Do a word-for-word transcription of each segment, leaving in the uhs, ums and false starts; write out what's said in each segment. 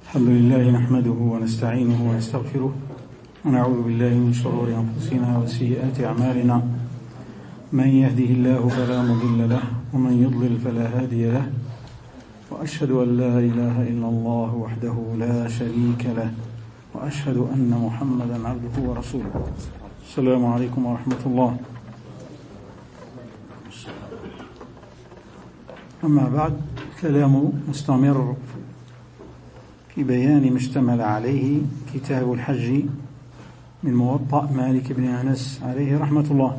الحمد لله نحمده ونستعينه ونستغفره ونعوذ بالله من شرور أنفسنا وسيئات أعمالنا. من يهده الله فلا مضل له ومن يضلل فلا هادي له، وأشهد أن لا إله إلا الله وحده لا شريك له، وأشهد أن محمدا عبده ورسوله. السلام عليكم ورحمة الله. أما بعد، كلام مستمر في بيان ما اشتمل عليه كتاب الحج من موطأ مالك بن أنس عليه رحمة الله.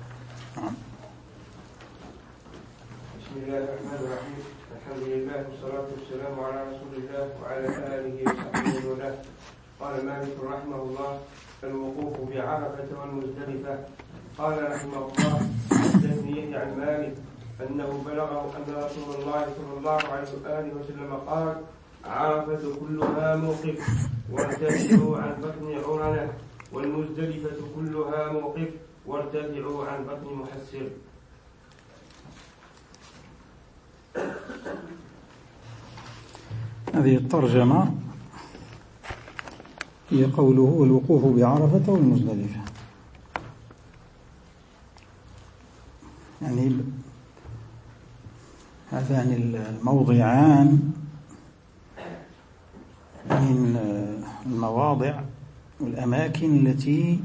بسم الله الرحمن الرحيم. الحمد لله والصلاة والسلام على رسول الله وعلى آله وصحبه وله. قال مالك رحمه الله: الوقوف بعرفة والمزدلفة. قال رحمه الله: حدثني عن مالك أنه بلغه أن رسول الله صلى الله عليه وآله وسلم قال: عرفة كلها موقف، وارتفعوا عن بطن عرنة، والمزدلفة كلها موقف، وارتفعوا عن بطن محسر. هذه الترجمة هي قوله: الوقوف بعرفة والمزدلفة. يعني هذان الموضعان من المواضع والأماكن التي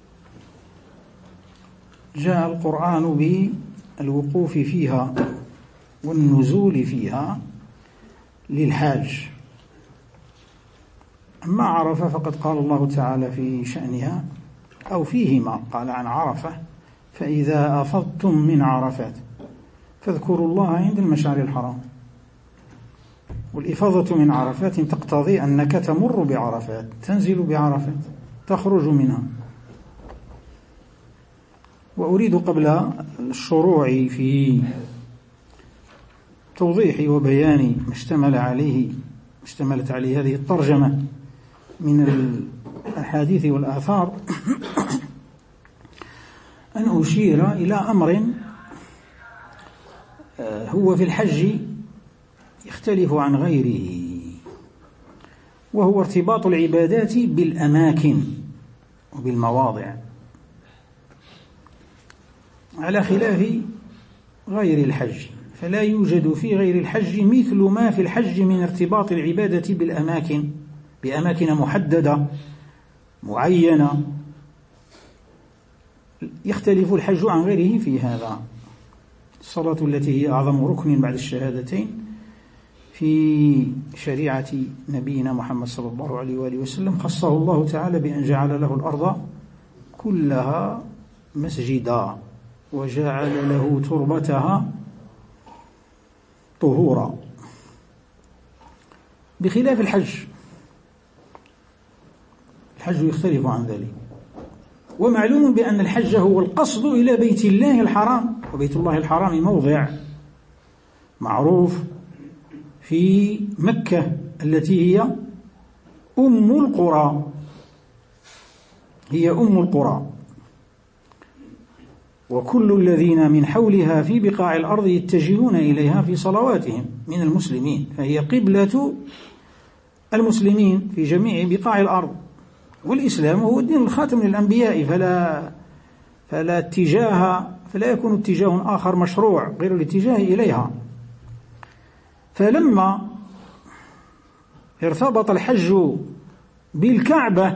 جاء القرآن بالوقوف فيها والنزول فيها للحاج. أما عرفة فقد قال الله تعالى في شأنها أو فيهما، قال عن عرفة: فإذا أفضتم من عرفات فاذكروا الله عند المشعر الحرام. والإفاضة من عرفات تقتضي أنك تمر بعرفات، تنزل بعرفات، تخرج منها. وأريد قبل الشروع في توضيح وبيان ما اشتمل عليه اشتملت عليه هذه الترجمة من الأحاديث والآثار أن أشير إلى أمر هو في الحج يختلف عن غيره، وهو ارتباط العبادات بالأماكن وبالمواضع، على خلاف غير الحج. فلا يوجد في غير الحج مثل ما في الحج من ارتباط العبادة بالأماكن، بأماكن محددة معينة. يختلف الحج عن غيره في هذا. الصلاة التي هي أعظم ركن بعد الشهادتين في شريعة نبينا محمد صلى الله عليه وآله وسلم خصه الله تعالى بأن جعل له الأرض كلها مسجدا، وجعل له تربتها طهورا، بخلاف الحج. الحج يختلف عن ذلك. ومعلوم بأن الحج هو القصد إلى بيت الله الحرام، وبيت الله الحرام موضع معروف في مكة التي هي أم القرى، هي أم القرى، وكل الذين من حولها في بقاع الأرض يتجهون إليها في صلواتهم من المسلمين، فهي قبلة المسلمين في جميع بقاع الأرض. والإسلام هو الدين الخاتم للأنبياء، فلا فلا اتجاه فلا يكون اتجاه آخر مشروع غير الاتجاه إليها. فلما ارتبط الحج بالكعبة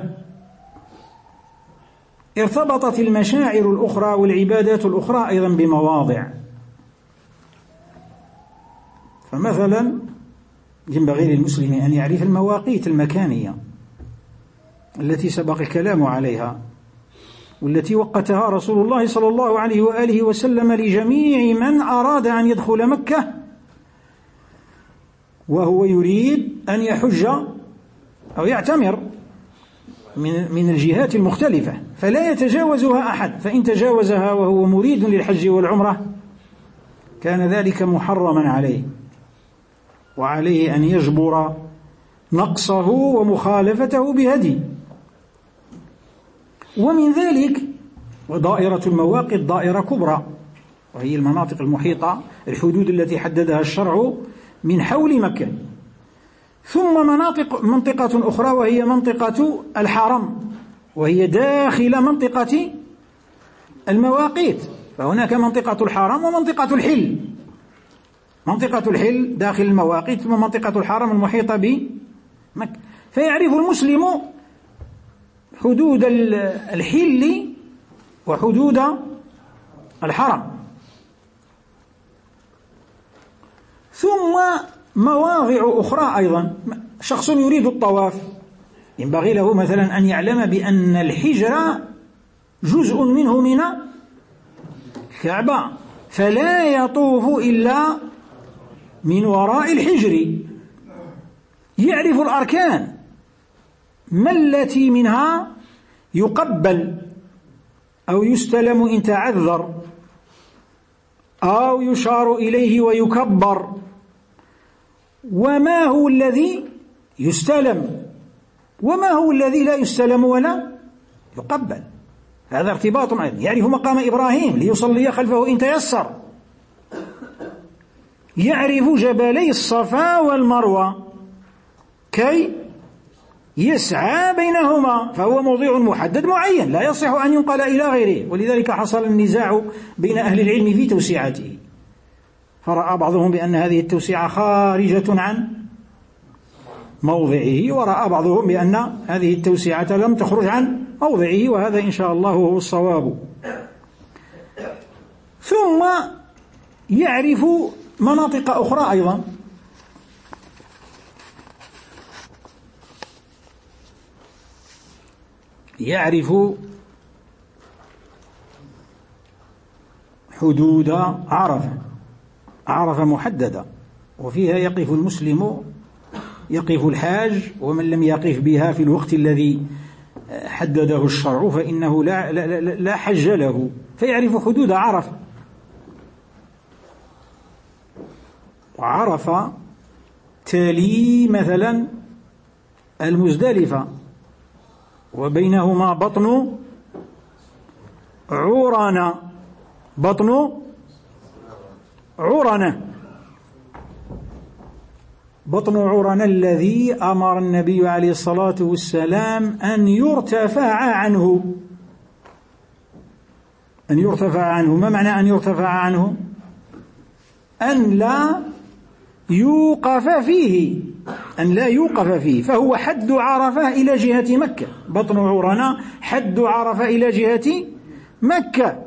ارتبطت المشاعر الأخرى والعبادات الأخرى أيضا بمواضع. فمثلا ينبغي للمسلم أن يعرف المواقيت المكانية التي سبق الكلام عليها، والتي وقتها رسول الله صلى الله عليه وآله وسلم لجميع من أراد أن يدخل مكة وهو يريد أن يحج أو يعتمر من من الجهات المختلفة، فلا يتجاوزها أحد. فإن تجاوزها وهو مريد للحج والعمرة كان ذلك محرما عليه، وعليه أن يجبر نقصه ومخالفته بهدي. ومن ذلك ودائرة المواقيت دائرة كبرى، وهي المناطق المحيطة، الحدود التي حددها الشرع من حول مكة. ثم مناطق منطقة أخرى وهي منطقة الحرم، وهي داخل منطقة المواقيت. فهناك منطقة الحرم ومنطقة الحل. منطقة الحل داخل المواقيت، ثم منطقة الحرم المحيطة بمكة. فيعرف المسلم حدود الحل وحدود الحرم. ثم مواضع أخرى أيضا. شخص يريد الطواف ينبغي له مثلا أن يعلم بأن الحجر جزء منه من الكعبة، فلا يطوف إلا من وراء الحجر. يعرف الأركان، ما التي منها يقبل أو يستلم إن تعذر، أو يشار إليه ويكبر، وما هو الذي يستلم، وما هو الذي لا يستلم ولا يقبل. هذا ارتباط أيضا. يعرف مقام إبراهيم ليصلي خلفه إن تيسر. يعرف جبلي الصفا والمروة كي يسعى بينهما، فهو موضع محدد معين لا يصح أن ينقل إلى غيره. ولذلك حصل النزاع بين أهل العلم في توسعته، فرأى بعضهم بأن هذه التوسعة خارجة عن موضعه، ورأى بعضهم بأن هذه التوسعة لم تخرج عن موضعه، وهذا إن شاء الله هو الصواب. ثم يعرف مناطق أخرى أيضا. يعرف حدود عرفة. عرفة محددة، وفيها يقف المسلم، يقف الحاج، ومن لم يقف بها في الوقت الذي حدده الشرع فإنه لا, لا, لا, لا حج له. فيعرف حدود عرفة. وعرفة تلي مثلا المزدلفة، وبينهما بطن عورانة. بطن عورانة بطن عورانة الذي أمر النبي عليه الصلاة والسلام أن يرتفع عنه. أن يرتفع عنه. ما معنى أن يرتفع عنه؟ أن لا يوقف فيه، أن لا يوقف فيه. فهو حد عرفة إلى جهة مكة. بطن عورانة حد عرفة إلى جهة مكة.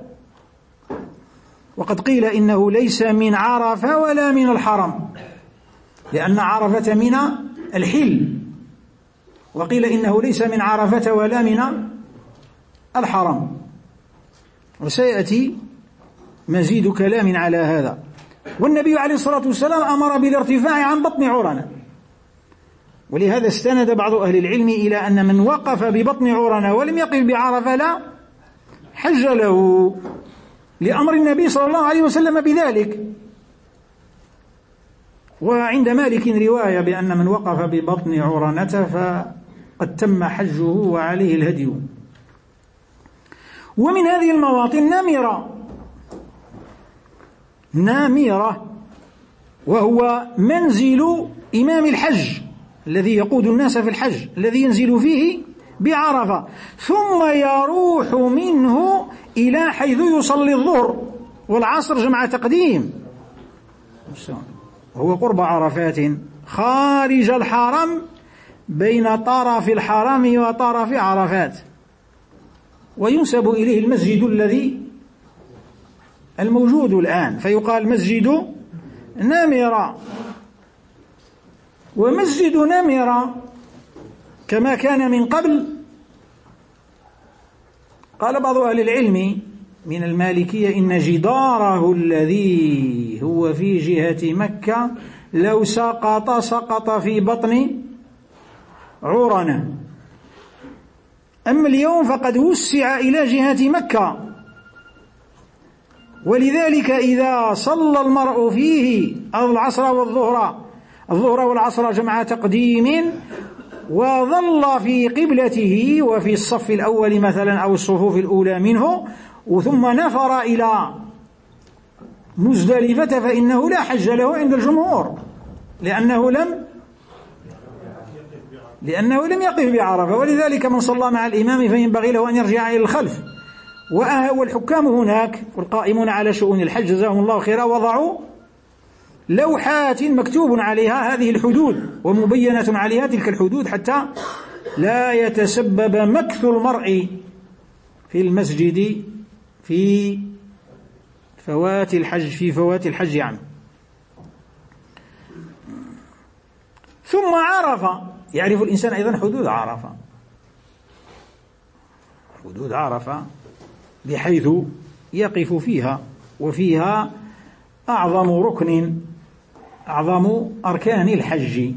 وقد قيل إنه ليس من عرفة ولا من الحرم، لأن عرفة من الحل، وقيل إنه ليس من عرفة ولا من الحرم، وسيأتي مزيد كلام على هذا. والنبي عليه الصلاة والسلام أمر بالارتفاع عن بطن عورانة، ولهذا استند بعض أهل العلم إلى أن من وقف ببطن عورانة ولم يقف بعرفة لا حج له، لأمر النبي صلى الله عليه وسلم بذلك. وعند مالك رواية بأن من وقف ببطن عورانة فقد تم حجه وعليه الهدي. ومن هذه المواطن نامرة. نامرة وهو منزل إمام الحج الذي يقود الناس في الحج، الذي ينزل فيه بعرفة، ثم يروح منه إلى حيث يصلي الظهر والعصر جمع تقديم، وهو قرب عرفات خارج الحرم بين طرف الحرم وطرف عرفات. وينسب إليه المسجد الذي الموجود الآن، فيقال مسجد نمرة. ومسجد نمرة كما كان من قبل، قال بعض أهل العلم من المالكية إن جداره الذي هو في جهة مكة لو سقط سقط في بطن عورانة. أما اليوم فقد وسع إلى جهة مكة، ولذلك إذا صلى المرء فيه العصر والظهر الظهر والعصر جمع تقديم وظل في قبلته وفي الصف الأول مثلا أو الصفوف الأولى منه ثم نفر إلى مزدلفة فإنه لا حج له عند الجمهور، لأنه لم لأنه لم يقف بعرفة، ولذلك من صلى مع الإمام فينبغي له أن يرجع إلى الخلف. والحكام هناك والقائمون على شؤون الحج جزاهم الله خيرا وضعوا لوحات مكتوب عليها هذه الحدود ومبينة عليها تلك الحدود حتى لا يتسبب مكث المرء في المسجد في فوات الحج في فوات الحج عنه. ثم عرفة، يعرف الإنسان أيضا حدود عرفة، حدود عرفة بحيث يقف فيها، وفيها أعظم ركن أعظم أركان الحج،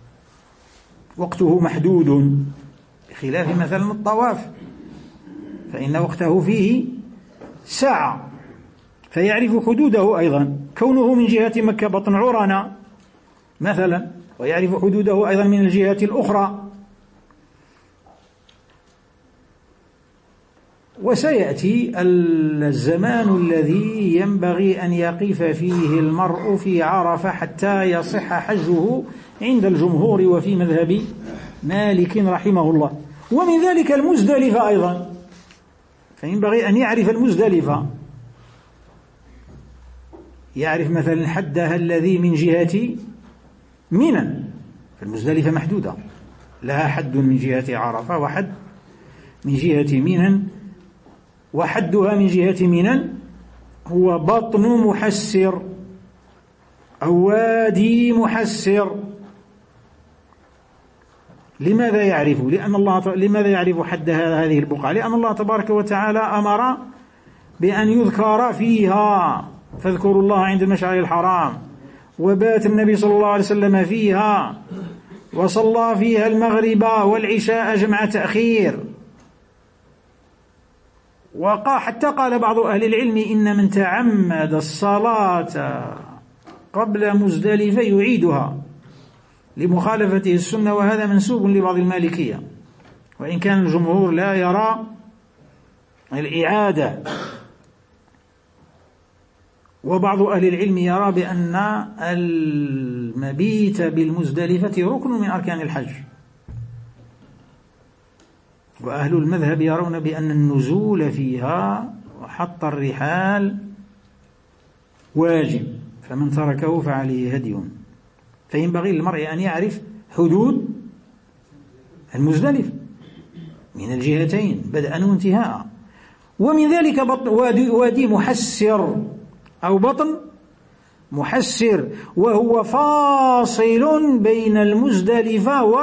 وقته محدود بخلاف مثلا الطواف فإن وقته فيه ساعة، فيعرف حدوده أيضا، كونه من جهة مكة بطن عرنة مثلا، ويعرف حدوده أيضا من الجهة الأخرى. وسيأتي الزمان الذي ينبغي أن يقف فيه المرء في عرفة حتى يصح حجه عند الجمهور وفي مذهب مالك رحمه الله. ومن ذلك المزدلفة أيضا، فينبغي أن يعرف المزدلفة، يعرف مثلا حدها الذي من جهة منى، فالمزدلفة محدودة لها حد من جهة عرفة وحد من جهة منى، وحدها من جهة منى هو بطن محسر أو وادي محسر. لماذا يعرف؟ لأن الله لماذا يعرف حد هذه البقعة؟ لأن الله تبارك وتعالى أمر بأن يذكر فيها، فاذكروا الله عند المشعر الحرام، وبات النبي صلى الله عليه وسلم فيها، وصلى فيها المغرب والعشاء جمع تأخير. وقال حتى قال بعض أهل العلم إن من تعمد الصلاة قبل مزدلفة يعيدها لمخالفته السنة، وهذا منسوب لبعض المالكية، وإن كان الجمهور لا يرى الإعادة. وبعض أهل العلم يرى بأن المبيت بالمزدلفة ركن من أركان الحج، وأهل المذهب يرون بأن النزول فيها وحط الرحال واجب، فمن تركه فعليه هدي. فينبغي للمرء أن يعرف حدود المزدلفة من الجهتين بدءا وانتهاء. ومن ذلك وادي, وادي محسر أو بطن محسر، وهو فاصل بين المزدلفة و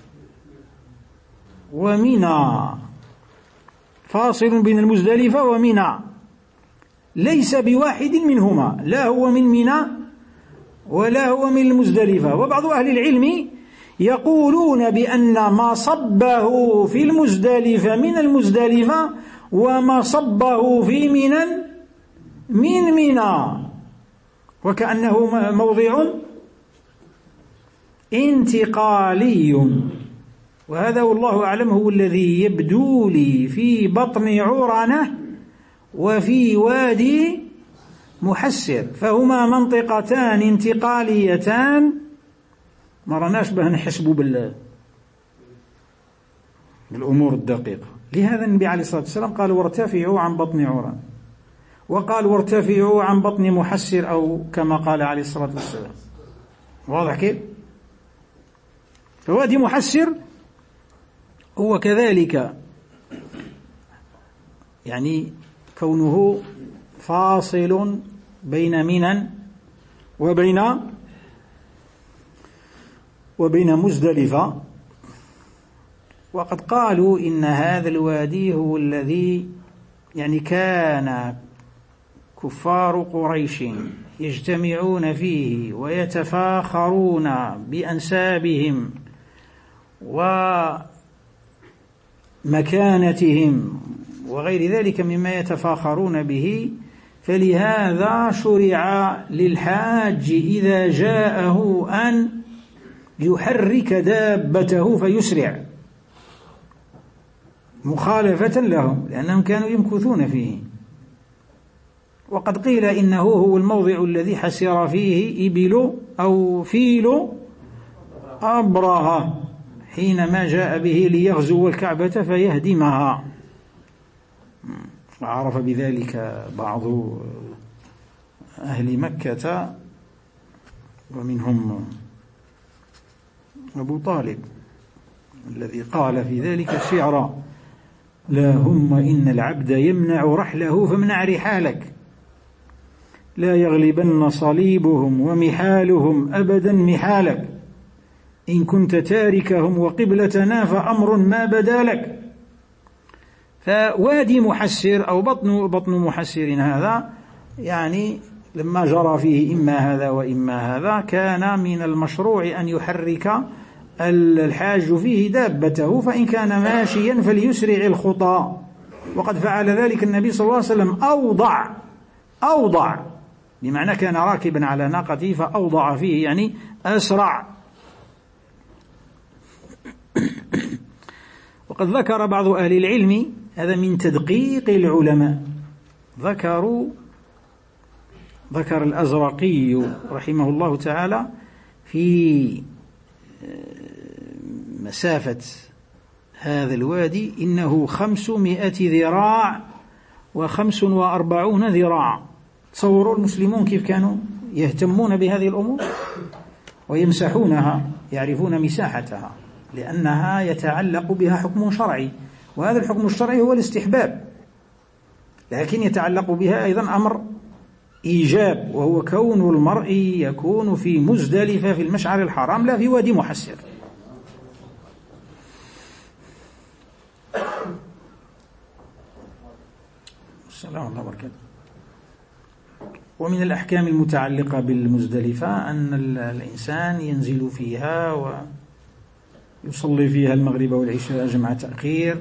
ومنى، فاصل بين المزدلفة ومنى، ليس بواحد منهما، لا هو من منى ولا هو من المزدلفة. وبعض أهل العلم يقولون بأن ما صبه في المزدلفة من المزدلفة وما صبه في منى من منى، وكأنه موضع انتقالي. وهذا والله أعلم هو الذي يبدو لي في بطن عرنة وفي وادي محسر، فهما منطقتان انتقاليتان ما رناش به نحسبوا بالأمور الدقيقة. لهذا النبي عليه الصلاة والسلام قال وارتفعوا عن بطن عرنة، وقال وارتفعوا عن بطن محسر، أو كما قال عليه الصلاة والسلام. واضح كيف؟ فوادي محسر هو كذلك يعني كونه فاصل بين منى وبين وبين مزدلفة. وقد قالوا إن هذا الوادي هو الذي يعني كان كفار قريش يجتمعون فيه ويتفاخرون بأنسابهم ومكانتهم وغير ذلك مما يتفاخرون به، فلهذا شرع للحاج إذا جاءه أن يحرك دابته فيسرع مخالفة لهم، لأنهم كانوا يمكثون فيه. وقد قيل إنه هو الموضع الذي حسر فيه إبل أو فيل أبرهة حينما جاء به ليغزو الكعبة فيهدمها، وعرف بذلك بعض أهل مكة ومنهم أبو طالب الذي قال في ذلك الشعر: لا هم إن العبد يمنع رحله فامنع رحالك، لا يغلبن صليبهم ومحالهم أبدا محالك، إن كنت تاركهم وقبلتنا فأمر ما بدا لك. فوادي محسر أو بطن بطن محسر هذا يعني لما جرى فيه إما هذا وإما هذا كان من المشروع أن يحرك الحاج فيه دابته، فإن كان ماشيا فليسرع الخطى، وقد فعل ذلك النبي صلى الله عليه وسلم. أوضع أوضع بمعنى كان راكبا على ناقته فأوضع فيه يعني أسرع. وقد ذكر بعض أهل العلم هذا من تدقيق العلماء، ذكروا ذكر الأزرقي رحمه الله تعالى في مسافة هذا الوادي إنه خمسمائة ذراع وخمس وأربعون ذراع. تصوروا المسلمون كيف كانوا يهتمون بهذه الأمور ويمسحونها، يعرفون مساحتها لأنها يتعلق بها حكم شرعي، وهذا الحكم الشرعي هو الاستحباب، لكن يتعلق بها أيضا أمر إيجاب، وهو كون المرء يكون في مزدلفة في المشعر الحرام لا في وادي محسر. السلام عليكم ورحمة الله. ومن الأحكام المتعلقة بالمزدلفة أن الإنسان ينزل فيها ويصلي فيها المغرب والعشاء جمع تأخير،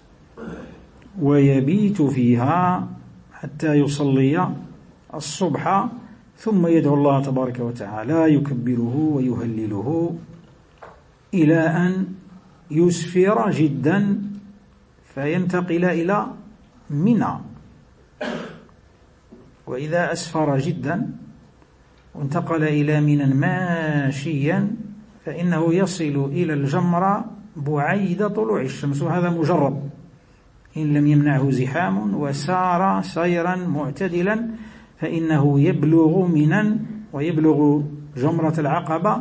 ويبيت فيها حتى يصلي الصبح، ثم يدعو الله تبارك وتعالى يكبره ويهلله إلى أن يسفر جدا فينتقل إلى منى. وإذا أسفر جدا وانتقل إلى منى ماشيا فإنه يصل إلى الجمرة بعيد طلوع الشمس، وهذا مجرب إن لم يمنعه زحام وسار سيرا معتدلا فإنه يبلغ منى ويبلغ جمرة العقبة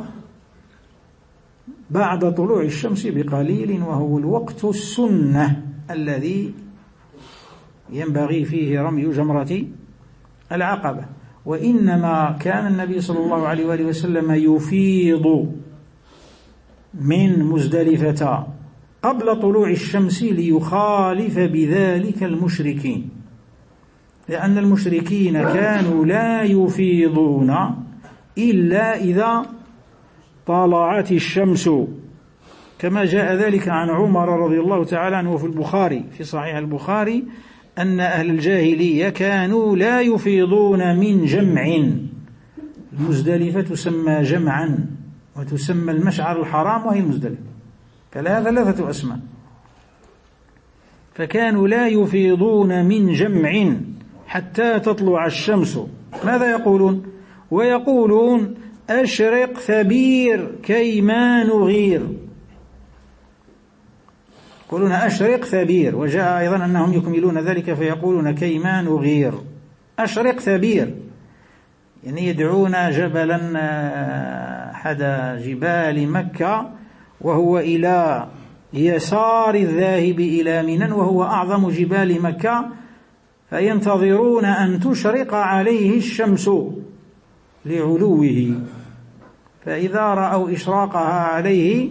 بعد طلوع الشمس بقليل، وهو الوقت السنة الذي ينبغي فيه رمي جمرة العقبة. وإنما كان النبي صلى الله عليه وآله وسلم يفيض من مزدلفة قبل طلوع الشمس ليخالف بذلك المشركين، لأن المشركين كانوا لا يفيضون إلا إذا طلعت الشمس، كما جاء ذلك عن عمر رضي الله تعالى عنه في البخاري في صحيح البخاري أن أهل الجاهلية كانوا لا يفيضون من جمع. المزدلفة تسمى جمعا وتسمى المشعر الحرام وهي المزدلفة، فلها ثلاثة أسماء. فكانوا لا يفيضون من جمع حتى تطلع الشمس. ماذا يقولون؟ ويقولون أشرق ثبير كيما نغير، يقولون أشرق ثبير. وجاء أيضا أنهم يكملون ذلك فيقولون كيما نغير، أشرق ثبير، يعني يدعون جبلا أحد جبال مكة وهو إلى يسار الذاهب إلى منى وهو أعظم جبال مكة، فينتظرون أن تشرق عليه الشمس لعلوه، فإذا رأوا إشراقها عليه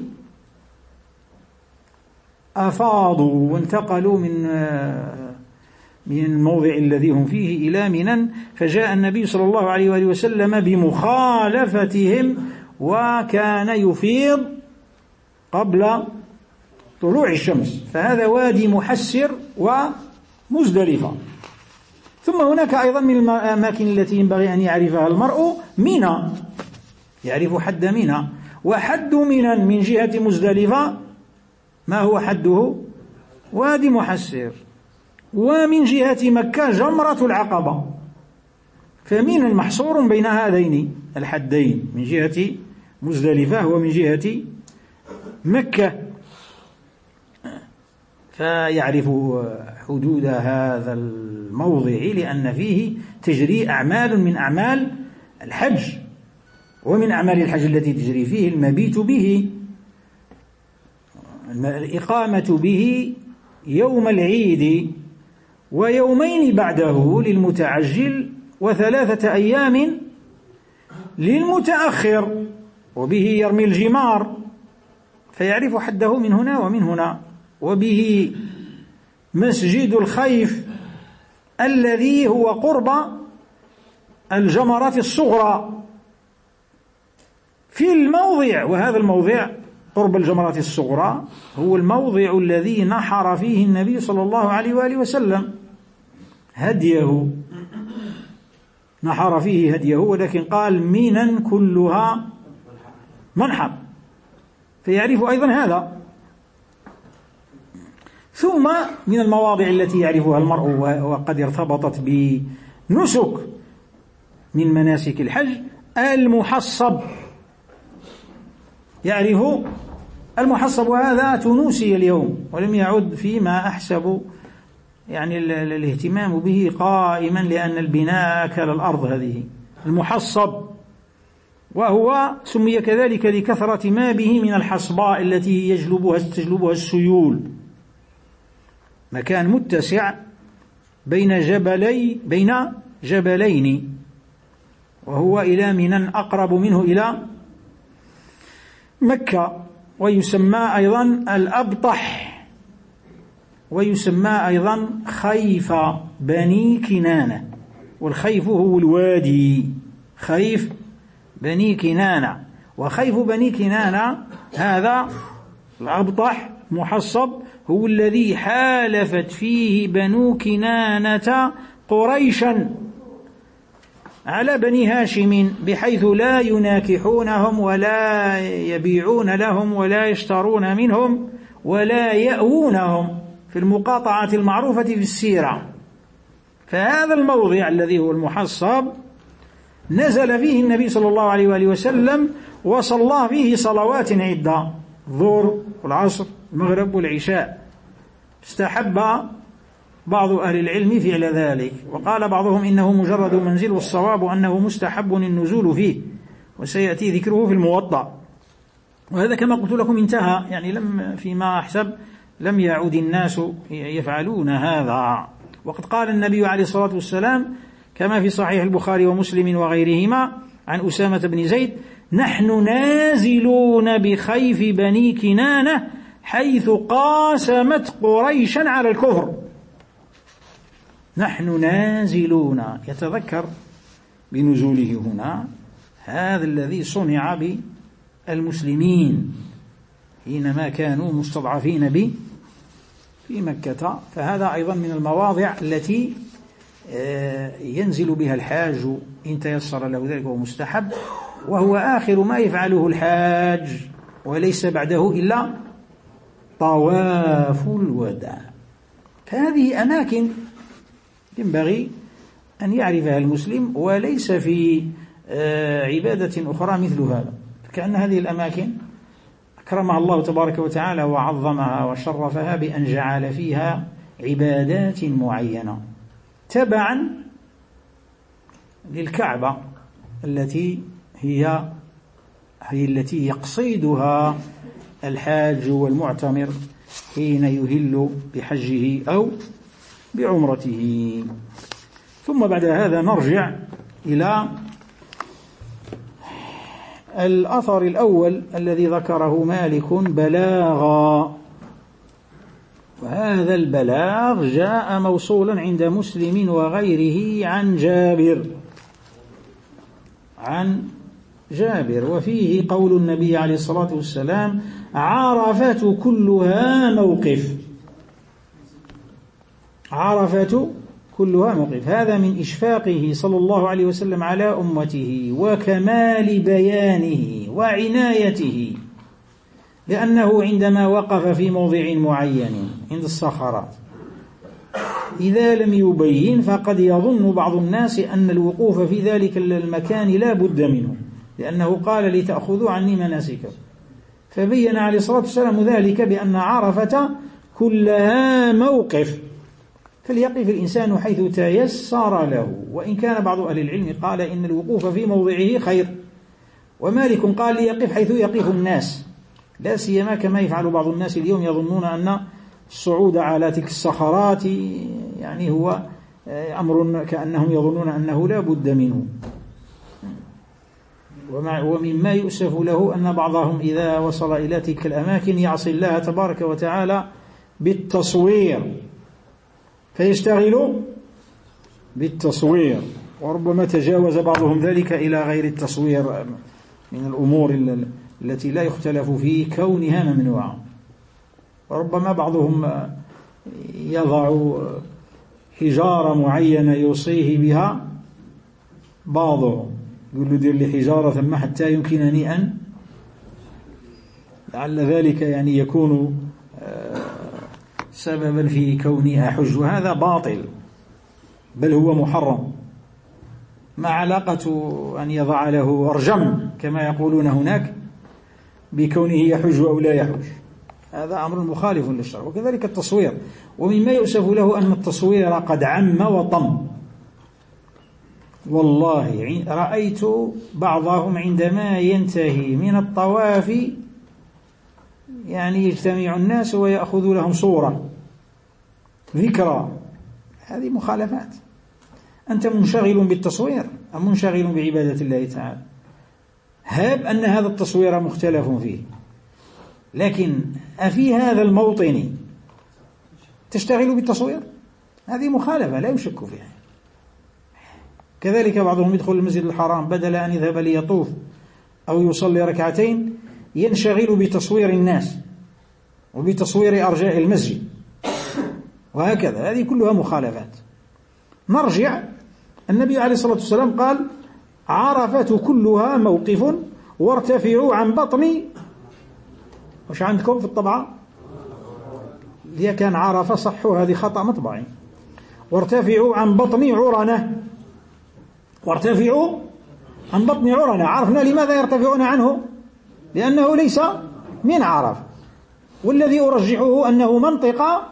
أفاضوا وانتقلوا من من الموضع الذي هم فيه إلى منى. فجاء النبي صلى الله عليه وآله وسلم بمخالفتهم وكان يفيض قبل طلوع الشمس، فهذا وادي محسر ومزدلفة. ثم هناك أيضا من الأماكن التي ينبغي أن يعرفها المرء منى، يعرف حد منى، وحد منى من جهة مزدلفة ما هو حده؟ وادي محسر. ومن جهة مكة جمرة العقبة، فمن محصور بين هذين الحدين من جهة مزدلفة ومن جهة مكة. فيعرف حدود هذا الموضع لأن فيه تجري أعمال من أعمال الحج، ومن أعمال الحج التي تجري فيه المبيت به، الإقامة به يوم العيد ويومين بعده للمتعجل وثلاثة أيام للمتأخر، وبه يرمي الجمار فيعرف حده من هنا ومن هنا، وبه مسجد الخيف الذي هو قرب الجمرات الصغرى في الموضع، وهذا الموضع قرب الجمرات الصغرى هو الموضع الذي نحر فيه النبي صلى الله عليه وآله وسلم هديه، نحر فيه هديه، ولكن قال مينا كلها منحر، فيعرف أيضا هذا. ثم من المواضع التي يعرفها المرء وقد ارتبطت بنسك من مناسك الحج المحصب، يعرف المحصب، وهذا تونسي اليوم ولم يعد فيما أحسب يعني الاهتمام به قائما، لأن البناء أكل الأرض. هذه المحصب، وهو سمي كذلك لكثرة ما به من الحصباء التي يجلبها تجلبها السيول، مكان متسع بين جبلي بين جبلين، وهو إلى منى أقرب منه إلى مكة، ويسمى أيضا الأبطح، ويسمى أيضا خيف بني كنانة، والخيف هو الوادي، خيف بني كنانة، وخيف بني كنانة هذا الأبطح محصب هو الذي حالفت فيه بنو كنانة قريشا على بني هاشم، بحيث لا يناكحونهم ولا يبيعون لهم ولا يشترون منهم ولا يأوونهم في المقاطعة المعروفة في السيرة. فهذا الموضع الذي هو المحصب نزل فيه النبي صلى الله عليه وآله وسلم وصلى فيه صلوات عدة، الظهر والعصر المغرب والعشاء. استحب بعض أهل العلم فعل ذلك، وقال بعضهم إنه مجرد منزل، والصواب أنه مستحب النزول فيه، وسيأتي ذكره في الموطأ. وهذا كما قلت لكم انتهى، يعني لم فيما أحسب لم يعود الناس يفعلون هذا. وقد قال النبي عليه الصلاة والسلام كما في صحيح البخاري ومسلم وغيرهما عن أسامة بن زيد: نحن نازلون بخيف بني كنانة حيث قاسمت قريشا على الكفر. نحن نازلون، يتذكر بنزوله هنا هذا الذي صنع بالمسلمين حينما كانوا مستضعفين به في مكة. فهذا أيضا من المواضع التي ينزل بها الحاج إن تيسر له ذلك، ومستحب، وهو آخر ما يفعله الحاج، وليس بعده إلا طواف الوداع. فهذه أماكن ينبغي أن يعرفها المسلم، وليس في عبادة أخرى مثل هذا، كأن هذه الأماكن أكرمها الله تبارك وتعالى وعظمها وشرفها بأن جعل فيها عبادات معينة تبعا للكعبة التي هي هي التي يقصدها الحاج والمعتمر حين يهل بحجه أو بعمرته. ثم بعد هذا نرجع إلى الأثر الأول الذي ذكره مالك بلاغا، وهذا البلاغ جاء موصولا عند مسلم وغيره عن جابر عن جابر وفيه قول النبي عليه الصلاة والسلام: عرفة كلها موقف، عرفة كلها موقف. هذا من إشفاقه صلى الله عليه وسلم على أمته وكمال بيانه وعنايته، لأنه عندما وقف في موضع معين عند الصخرات إذا لم يبين فقد يظن بعض الناس أن الوقوف في ذلك المكان لا بد منه، لأنه قال: لتأخذوا عني مناسككم. فبين عليه الصلاة والسلام ذلك بأن عرفة كلها موقف، فليقف الإنسان حيث تيسر له. وإن كان بعض أهل العلم قال إن الوقوف في موضعه خير، ومالك قال ليقف حيث يقف الناس، لا سيما كما يفعل بعض الناس اليوم، يظنون أن الصعود على تلك الصخرات يعني هو أمر كأنهم يظنون أنه لا بد منه. ومما يؤسف له أن بعضهم إذا وصل إلى تلك الأماكن يعصي الله تبارك وتعالى بالتصوير، فيشتغل بالتصوير، وربما تجاوز بعضهم ذلك إلى غير التصوير من الأمور التي لا يختلف في كونها ممنوعة. وربما بعضهم يضع حجارة معينة يوصيه بها بعضهم، يقول له دير لي حجارة ثم حتى يمكنني أن، لعل ذلك يعني يكون سببا في كوني أحج، وهذا باطل بل هو محرم. ما علاقة أن يضع له أرجم كما يقولون هناك بكونه يحج أو لا يحج؟ هذا أمر مخالف للشرع. وكذلك التصوير، ومما يؤسف له أن التصوير قد عم وطم. والله رأيت بعضهم عندما ينتهي من الطواف يعني يجتمع الناس ويأخذ لهم صورة ذكرى. هذه مخالفات. أنت منشغل بالتصوير أم منشغل بعبادة الله تعالى؟ هاب أن هذا التصوير مختلف فيه، لكن أفي هذا الموطن تشتغل بالتصوير؟ هذه مخالفة لا يشك فيها. كذلك بعضهم يدخل المسجد الحرام بدل أن يذهب ليطوف أو يصلي ركعتين ينشغل بتصوير الناس وبتصوير أرجاء المسجد، وهكذا. هذه كلها مخالفات. نرجع. النبي عليه الصلاة والسلام قال: عرفة كلها موقف وارتفعوا عن بطن، وش عندكم في الطبعة؟ هي كان عرفة صح، هذه خطأ مطبعي. وارتفعوا عن بطن عرنة، وارتفعوا عن بطن عرنة. عرفنا لماذا يرتفعون عنه؟ لأنه ليس من عرف، والذي أرجحه أنه منطقة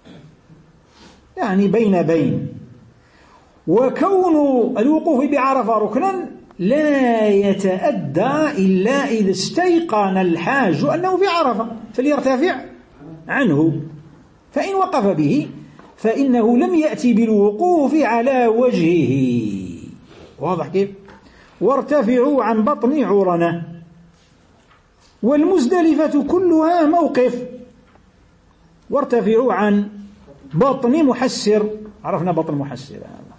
يعني بين بين. وكون الوقوف بعرفة ركنا لا يتأدى إلا إذا استيقن الحاج أنه في عرفة فليرتفع عنه، فإن وقف به فإنه لم يأتي بالوقوف على وجهه. واضح كيف؟ وارتفعوا عن بطن عرنة. والمزدلفة كلها موقف، وارتفعوا عن بطن محسر. عرفنا بطن محسر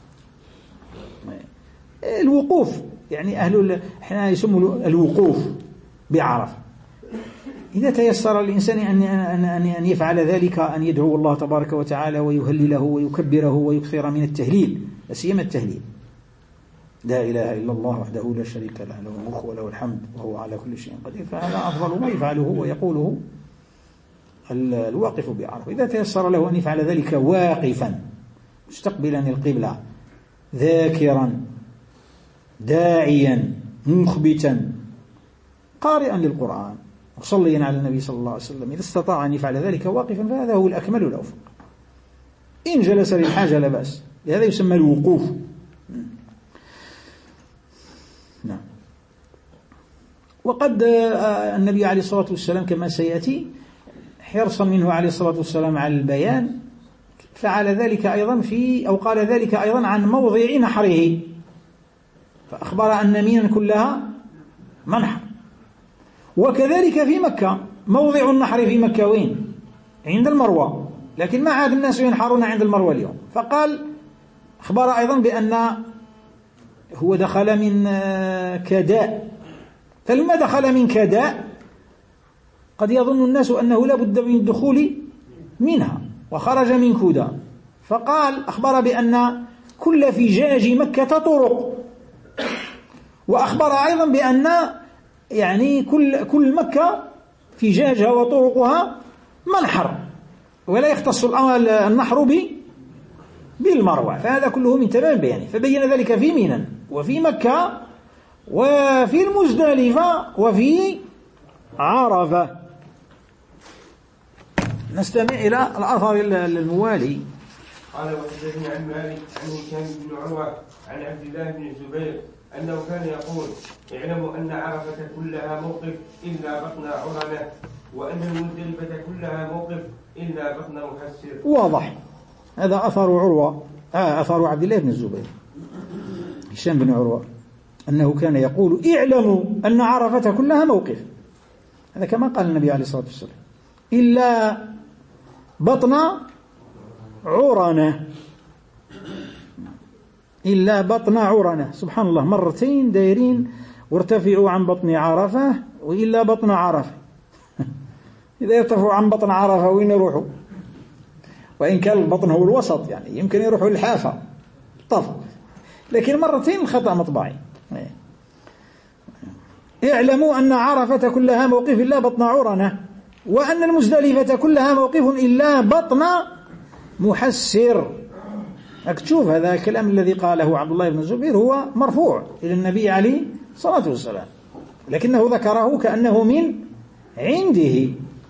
الوقوف، يعني أهل احنا يسموا الوقوف بعرفة. إذا تيسر الإنسان أن أن أن يفعل ذلك، أن يدعو الله تبارك وتعالى ويهلله ويكبره ويكثر من التهليل، لا سيما التهليل: لا إله إلا الله وحده لا شريك له، له الملك وله الحمد وهو على كل شيء قدير. فهذا أفضل ما يفعله ويقوله الواقف بعرفة. إذا تيسر له أن يفعل ذلك واقفا مستقبلا القبلة، ذاكرا داعيا مخبتا قارئا للقرآن مصليا على النبي صلى الله عليه وسلم، إذا استطاع أن يفعل ذلك واقفا فهذا هو الأكمل والأوفق. إن جلس للحاجة لا بأس، لهذا يسمى الوقوف. نعم. وقد النبي عليه الصلاة والسلام كما سيأتي حرصا منه عليه الصلاة والسلام على البيان فعل ذلك أيضا في أو قال ذلك أيضا عن موضع نحره، فأخبر أن مينا كلها منحر. وكذلك في مكة موضع النحر في مكة وين؟ عند المروة، لكن ما عاد الناس ينحرون عند المروة اليوم. فقال أخبر أيضا بأن هو دخل من كداء، فلما دخل من كداء قد يظن الناس أنه لا بد من الدخول منها، وخرج من كدا. فقال أخبر بأن كل فجاج مكة طرق، وأخبر أيضا بأن يعني كل كل مكة فجاجها وطرقها منحر، ولا يختص النحر بالمروة. فهذا كله من تمام بيانه. فبين ذلك في منى وفي مكة وفي المزدلفة وفي عرفة. نستمع إلى الأثر الموالي. قال وحدثني عن مالك عن هشام بن عروة عن عبد الله بن الزبير أنه كان يقول اعلموا أن عرفة كلها موقف إلا بطن عرنة وأن المزدلفة كلها موقف إلا بطن محسر. واضح. هذا أثر عروة آه أثر عبد الله بن الزبير هشام بن عروة أنه كان يقول اعلموا أن عرفة كلها موقف. هذا كما قال النبي عليه الصلاة والسلام إلا بطن عرنة إلا بطن عرنة. سبحان الله، مرتين دايرين وارتفعوا عن بطن عرفة وإلا بطن عرفة. إذا يرتفعوا عن بطن عرفة وين يروحوا؟ وإن كان البطن هو الوسط يعني يمكن يروحوا للحافة طفق، لكن مرتين خطأ مطبعي. اعلموا أن عرفة كلها موقف إلا بطن عرنة وأن المزدلفة كلها موقف إلا بطن محسر. أكتشوف هذا الكلام الذي قاله عبد الله بن الزبير هو مرفوع إلى النبي عليه الصلاة والسلام، لكنه ذكره كأنه من عنده.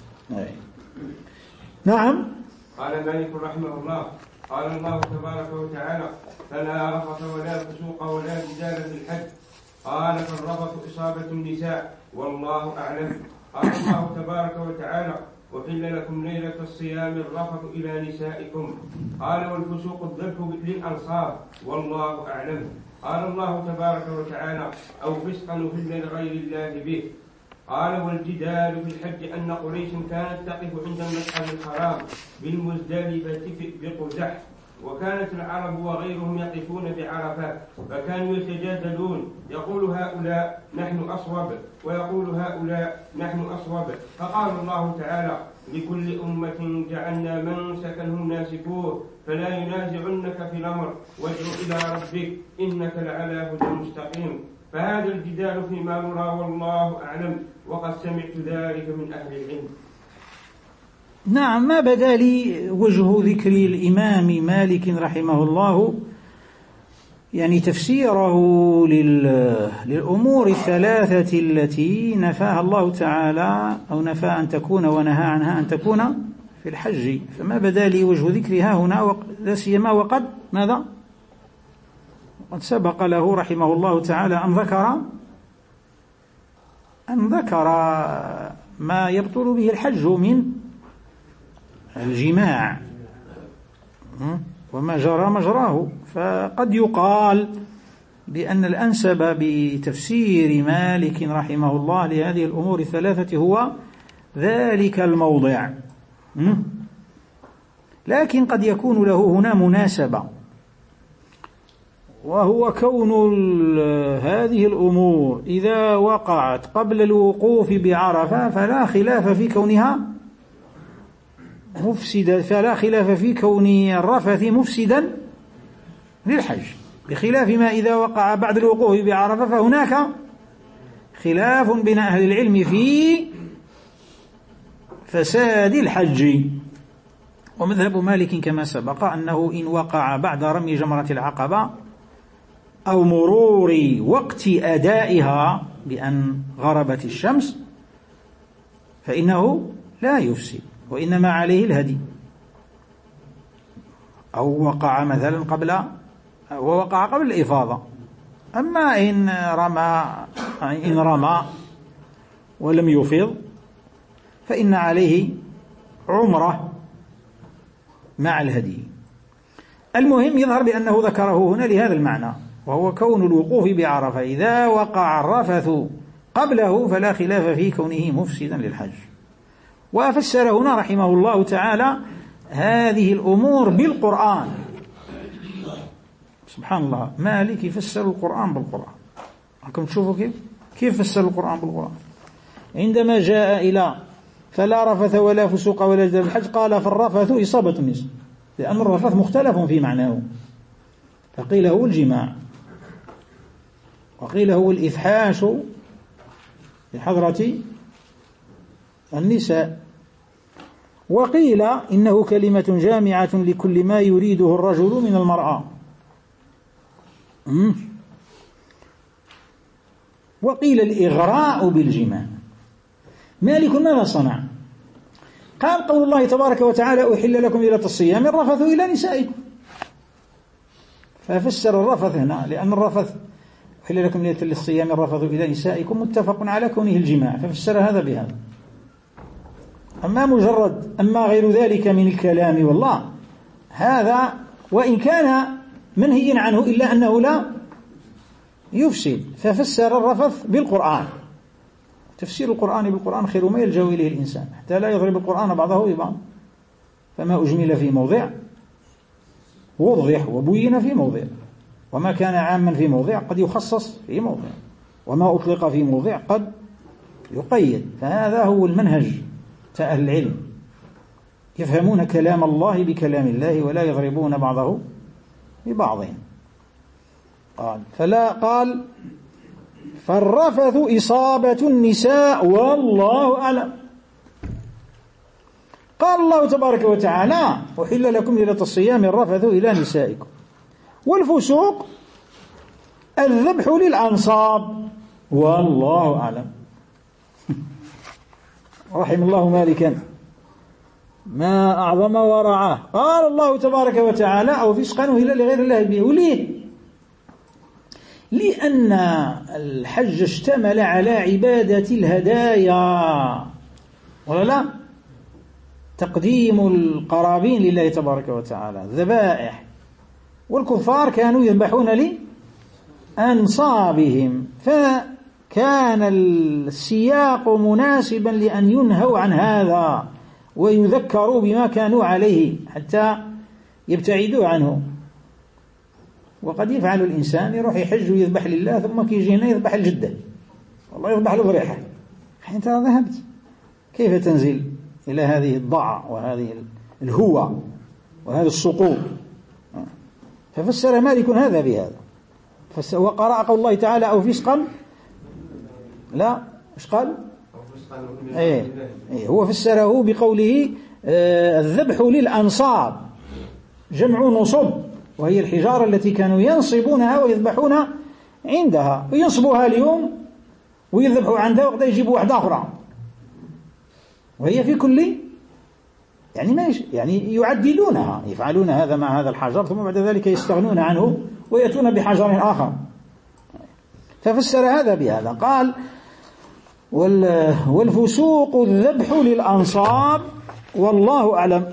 نعم. قال مالك رحمه الله قال الله تبارك وتعالى فلا رفث ولا فسوق ولا جدال في الحج. قال فالرفث إصابة النساء والله أعلم. قال الله تبارك وتعالى وحل لكم ليلة الصيام الرفث إلى نسائكم. قال والفسوق الذبح للأنصار والله أعلم. قال الله تبارك وتعالى أو فسقا أهل لغير الله به. قال والجدال في الحج أن قريش كانت تقف عند المشعر الحرام بالمزدلفة بقزح، وكانت العرب وغيرهم يقفون بعرفة، فكانوا يتجادلون يقول هؤلاء نحن أصوب ويقول هؤلاء نحن أصوب. فقال الله تعالى لكل أمة جعلنا منسكا هم ناسكوه فلا ينازعنك في الأمر وادع إلى ربك إنك لعلى هدى مستقيم. فهذا الجدال فيما نرى والله أعلم، وقد سمعت ذلك من أهل العلم. نعم. ما بدا لي وجه ذكر الإمام مالك رحمه الله يعني تفسيره للأمور الثلاثة التي نفاها الله تعالى أو نفى أن تكون ونهى عنها أن تكون في الحج. فما بدا لي وجه ذكرها هنا لا سيما وقد ماذا قد سبق له رحمه الله تعالى أن ذكر أن ذكر ما يبطل به الحج من الجماع وما جرى مجراه. فقد يقال بأن الأنسب بتفسير مالك رحمه الله لهذه الأمور الثلاثة هو ذلك الموضع، لكن قد يكون له هنا مناسبة، وهو كون هذه الأمور إذا وقعت قبل الوقوف بعرفة فلا خلاف في كونها مفسدا، فلا خلاف في كون الرفث مفسدا للحج، بخلاف ما إذا وقع بعد الوقوف بعرفة فهناك خلاف بين أهل العلم في فساد الحج. ومذهب مالك كما سبق أنه إن وقع بعد رمي جمرة العقبة أو مرور وقت أدائها بأن غربت الشمس فإنه لا يفسد وإنما عليه الهدي، أو وقع مثلا قبل ووقع قبل الإفاضة. أما إن رمى إن رمى ولم يفض فإن عليه عمرة مع الهدي. المهم يظهر بأنه ذكره هنا لهذا المعنى، وهو كون الوقوف بعرفة إذا وقع الرفث قبله فلا خلاف في كونه مفسدا للحج. وفسر هنا رحمه الله تعالى هذه الأمور بالقرآن. سبحان الله، مالك يفسر القرآن بالقرآن. راكم تشوفوا كيف كيف فسر القرآن بالقرآن. عندما جاء إلى فلا رفث ولا فسوق ولا جدال الحج قال فالرفث إصابة النساء، لأن الرفث مختلف في معناه، فقيل هو الجماع، وقيل هو الإفحاش بحضرة النساء، وقيل إنه كلمة جامعة لكل ما يريده الرجل من المرأة، وقيل الإغراء بالجماع. مالك ماذا صنع؟ قال قول الله تبارك وتعالى أحل لكم ليلة الصيام الرفث إلى نسائكم، ففسر الرفث هنا لأن الرفث أحل لكم ليلة الصيام الرفث إلى نسائكم متفق على كونه الجماع، ففسر هذا بهذا. أما مجرد أما غير ذلك من الكلام والله هذا وإن كان منهي عنه إلا أنه لا يفسد، ففسر الرفث بالقرآن. تفسير القرآن بالقرآن خير ما يلجأ إليه الإنسان حتى لا يضرب القرآن بعضه ببعض، فما أجمل في موضع وضح وبين في موضع، وما كان عاما في موضع قد يخصص في موضع، وما أطلق في موضع قد يقيد. فهذا هو المنهج تاع أهل العلم، يفهمون كلام الله بكلام الله ولا يضربون بعضه ببعض. قال فلا قال فالرفث إصابة النساء والله أعلم. قال الله تبارك وتعالى أحل لكم ليلة الصيام الرفث إلى نسائكم، والفسوق الذبح للأنصاب والله أعلم. رحم الله مالكا ما أعظم ورعاه. قال الله تبارك وتعالى أو فسقا أهل لغير الله به. وليه؟ لأن الحج اشتمل على عبادة الهدايا ولا لا؟ تقديم القرابين لله تبارك وتعالى، الذبائح، والكفار كانوا يذبحون لأنصابهم، فكان السياق مناسبا لأن ينهوا عن هذا ويذكروا بما كانوا عليه حتى يبتعدوا عنه. وقد يفعل الإنسان يروح يحج ويذبح لله ثم كيجي هنا يذبح الجدة، والله يذبح له ضريحة. أنت ذهبت كيف تنزل إلى هذه الضعة وهذه الهوى وهذا السقوط؟ ففسر مالك هذا بهذا. وقرأ قول الله تعالى أو فسقا لا إيش قال؟ إيه إيه هو فسره بقوله آه الذبح للأنصاب، جمع نصب، وهي الحجارة التي كانوا ينصبونها ويذبحون عندها، وينصبوها اليوم ويذبحوا عندها وقد يجيبوا واحدة أخرى، وهي في كل يعني ما يش... يعني يعدلونها، يفعلون هذا مع هذا الحجر ثم بعد ذلك يستغنون عنه ويأتون بحجر آخر. ففسر هذا بهذا. قال وال... والفسوق الذبح للأنصاب والله أعلم.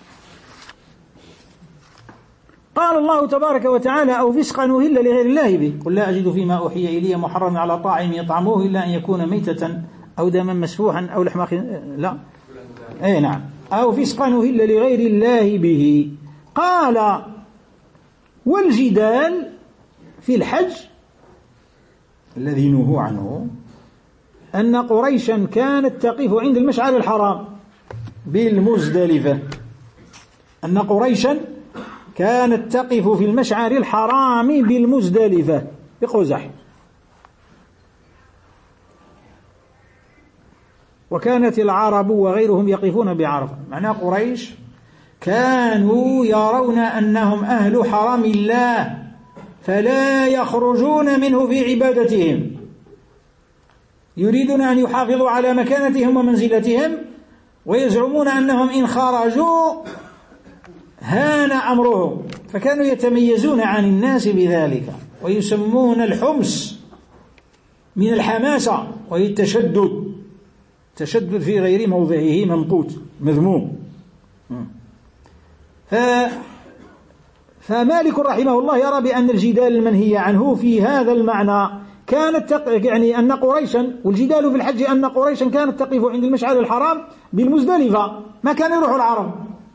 قال الله تبارك وتعالى أو فسقا أهل لغير الله به، قل لا أجد فيما أوحي إلي محرم على طاعم يطعموه إلا أن يكون ميتة أو دما مسفوحا أو لحم خ... لا أي نعم أو فسقا أهل لغير الله به. قال والجدال في الحج الذي نهوا عنه أن قريشا كانت تقف عند المشعر الحرام بالمزدلفة، أن قريشا كانت تقف في المشعر الحرام بالمزدلفة بقزح، وكانت العرب وغيرهم يقفون بعرفة. معنى قريش كانوا يرون أنهم أهل حرم الله فلا يخرجون منه في عبادتهم، يريدون أن يحافظوا على مكانتهم ومنزلتهم، ويزعمون أنهم إن خرجوا هان أمرهم، فكانوا يتميزون عن الناس بذلك، ويسمون الحمس من الحماسة وهي التشدد، تشدد في غير موضعه ممقوت مذموم. ف فمالك رحمه الله يرى بأن الجدال المنهي عنه في هذا المعنى كانت تق... يعني أن قريشا، والجدال في الحج أن قريشا كانت تقف عند المشعر الحرام بالمزدلفة، ما كان يروح العرب،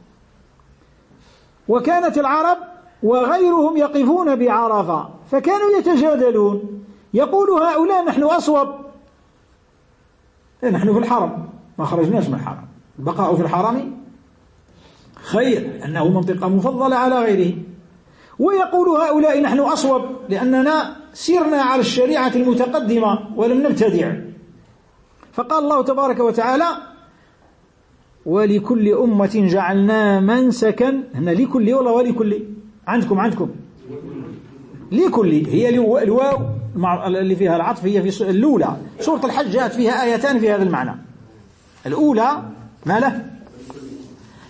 وكانت العرب وغيرهم يقفون بعرفة، فكانوا يتجادلون، يقول هؤلاء نحن أصوب، نحن في الحرم ما خرجناش من الحرم، البقاء في الحرم خير أنه منطقة مفضلة على غيره، ويقول هؤلاء نحن أصوب لأننا سرنا على الشريعة المتقدمة ولم نبتدع. فقال الله تبارك وتعالى ولكل أمة جعلنا منسكا، هنا لكل ولا ولكل عندكم عندكم لكل، هي الواو اللي فيها العطف هي في الأولى، سورة الحج جاءت فيها آيتان في هذا المعنى. الأولى ما له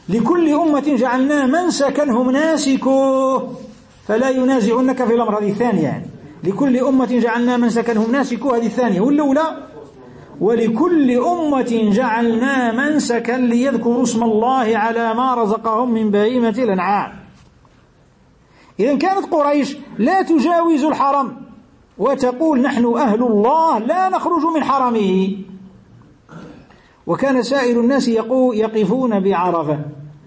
لكل أمة جعلنا منسكا هم ناسكوه فلا ينازعنك في الأمر. هذه الثانية يعني لكل أمة جعلنا منسكا هم ناسكوه، هذه الثانية. والأولى ولكل أمة جعلنا منسكا ليذكروا اسم الله على ما رزقهم من بهيمة الأنعام. إذن كانت قريش لا تجاوز الحرم وتقول نحن أهل الله لا نخرج من حرمه، وكان سائر الناس يقفون بعرفة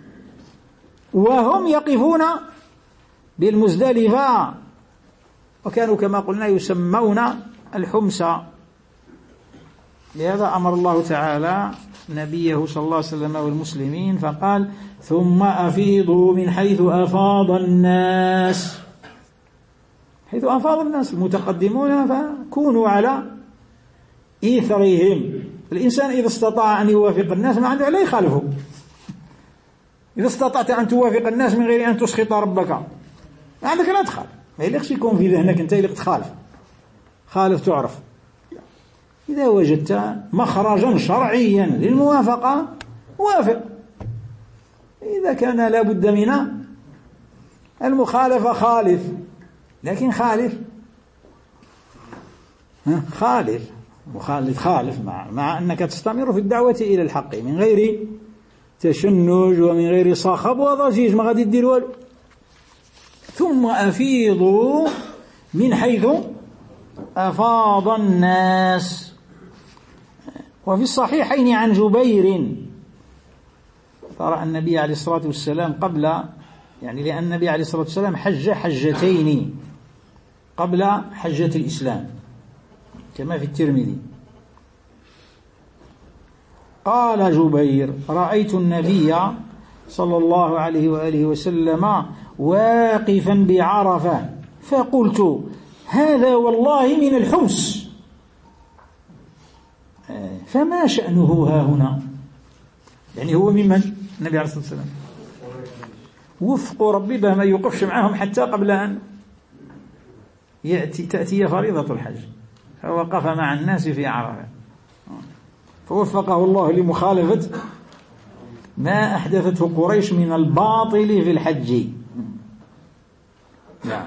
وهم يقفون بالمزدلفة، وكانوا كما قلنا يسمون الحمصة. لهذا أمر الله تعالى نبيه صلى الله عليه وسلم والمسلمين فقال ثم أفيضوا من حيث أفاض الناس، حيث أفاض الناس المتقدمون فكونوا على إيثرهم. الإنسان إذا استطاع أن يوافق الناس ما عنده لا يخالفه. إذا استطعت أن توافق الناس من غير أن تسخط ربك ما عندك لا تخالف، ما يليقش يكون في ذهنك أنت يليق تخالف، خالف تعرف. إذا وجدت مخرجا شرعيا للموافقة وافق، إذا كان لا بد من المخالفة خالف، لكن خالف خالف مخالف خالف مع, مع أنك تستمر في الدعوة إلى الحق من غير تشنج ومن غير صخب وضجيج، ما غادي تدير والو. ثم أفيضوا من حيث أفاض الناس. وفي الصحيحين عن جبير ترى النبي عليه الصلاة والسلام قبل يعني لأن النبي عليه الصلاة والسلام حج حجتين قبل حجة الإسلام كما في الترمذي. قال جبير رأيت النبي صلى الله عليه وآله وسلم واقفا بعرفة فقلت هذا والله من الحمص، فما شأنه ها هنا؟ يعني هو ممن؟ النبي عليه الصلاة والسلام وفقوا ربي به ما يوقفش معهم حتى قبل أن يأتي تأتي فريضة الحج، فوقف مع الناس في عرفة فوفقه الله لمخالفة ما أحدثته قريش من الباطل في الحج. نعم.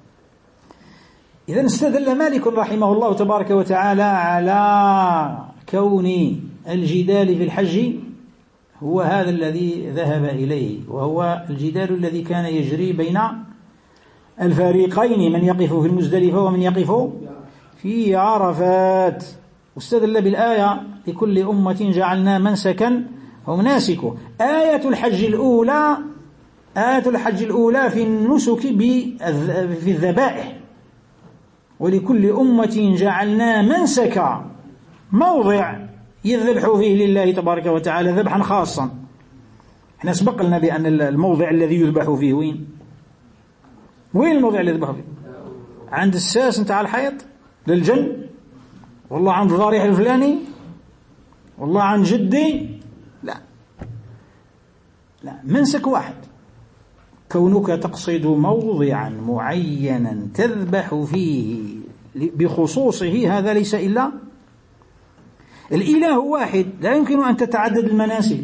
إذن استدل مالك رحمه الله تبارك وتعالى على كون الجدال في الحج هو هذا الذي ذهب إليه، وهو الجدال الذي كان يجري بين الفريقين، من يقف في المزدلفة ومن يقف في عرفات. واستدل بالآية لكل أمة جعلنا منسكا هم ناسكه. آية الحج الأولى آية الحج الأولى في النسك في الذبائح، ولكل أمة جعلنا منسكا موضع يذبح فيه لله تبارك وتعالى ذبحا خاصا. احنا سبق لنا بأن الموضع الذي يذبح فيه وين وين الموضع الذي يذبح فيه؟ عند الساس نتاع الحيط للجن، والله عند الضريح الفلاني، والله عند جدي. لا لا، منسك واحد. كونك تقصد موضعا معينا تذبح فيه بخصوصه هذا ليس إلا الإله واحد، لا يمكن أن تتعدد المناسك.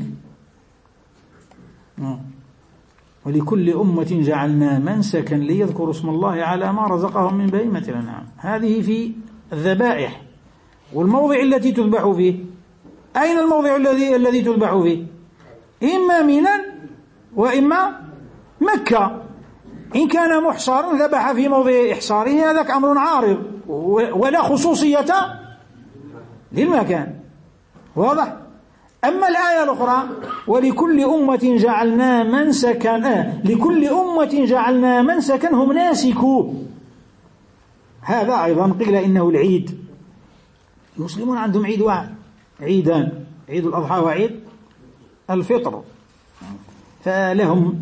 ولكل أمة جعلنا منسكا ليذكروا اسم الله على ما رزقهم من بهيمة الأنعام. هذه في الذبائح. والموضع التي تذبح فيه، أين الموضع الذي الذي تذبح فيه؟ إما منى وإما مكة. إن كان محصرا ذبح في موضع إحصاره هذاك أمر عارض ولا خصوصية للمكان، واضح؟ أما الآية الأخرى ولكل أمة جعلنا منسكا آه لكل أمة جعلنا منسكا هم ناسكوه، هذا أيضا قيل إنه العيد. المسلمون عندهم عيد واحد، عيدان، عيد الأضحى وعيد الفطر، فلهم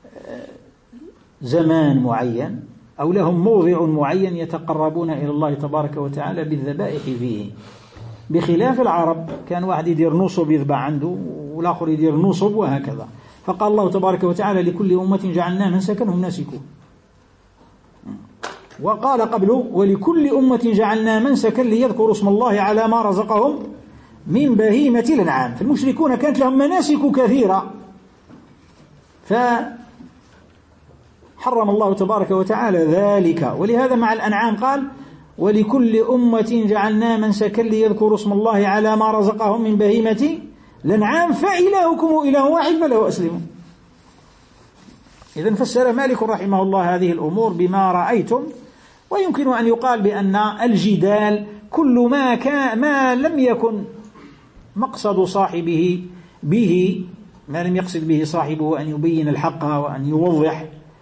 زمان معين أو لهم موضع معين يتقربون إلى الله تبارك وتعالى بالذبائح فيه، بخلاف العرب كان واحد يدير نصب يذبح عنده والآخر يدير نصب وهكذا. فقال الله تبارك وتعالى لكل أمة جعلنا منسكا هم ناسكوه. وقال قبله ولكل أمة جعلنا منسكا ليذكروا اسم الله على ما رزقهم من بهيمة الأنعام. فالمشركون كانت لهم مناسك كثيرة فحرم الله تبارك وتعالى ذلك. ولهذا مع الأنعام قال ولكل أمة جعلنا منسكا ليذكروا اسم الله على ما رزقهم من بهيمة الأنعام فإلهكم إله واحد فله أسلموا. إذن فسر مالك رحمه الله هذه الأمور بما رأيتم. ويمكن أن يقال بأن الجدال كل ما كان ما لم يكن مقصد صاحبه به ما لم يقصد به صاحبه أن يبين الحق وأن يوضح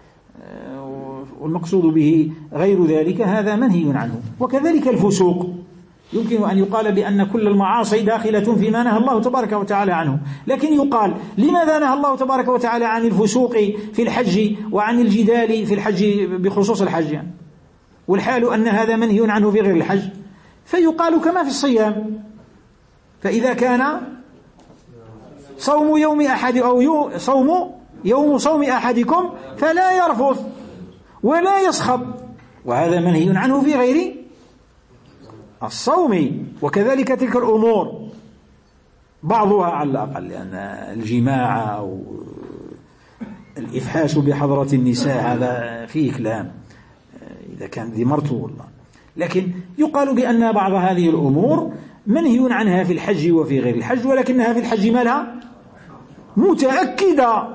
والمقصود به غير ذلك هذا منهي عنه. وكذلك الفسوق يمكن أن يقال بأن كل المعاصي داخلة فيما نهى الله تبارك وتعالى عنه. لكن يقال لماذا نهى الله تبارك وتعالى عن الفسوق في الحج وعن الجدال في الحج بخصوص الحج يعني؟ والحال أن هذا منهي عنه في غير الحج. فيقال كما في الصيام فإذا كان صوم يوم أحد أو يوم صوم يوم صوم أحدكم فلا يرفث ولا يصخب وهذا منهي عنه في غير الصوم. وكذلك تلك الأمور بعضها على الأقل لأن الجماع أو الإفحاش بحضرة النساء هذا فيه كلام إذا كان ذي مرته والله. لكن يقال بأن بعض هذه الأمور منهي عنها في الحج وفي غير الحج ولكنها في الحج مالها متأكدة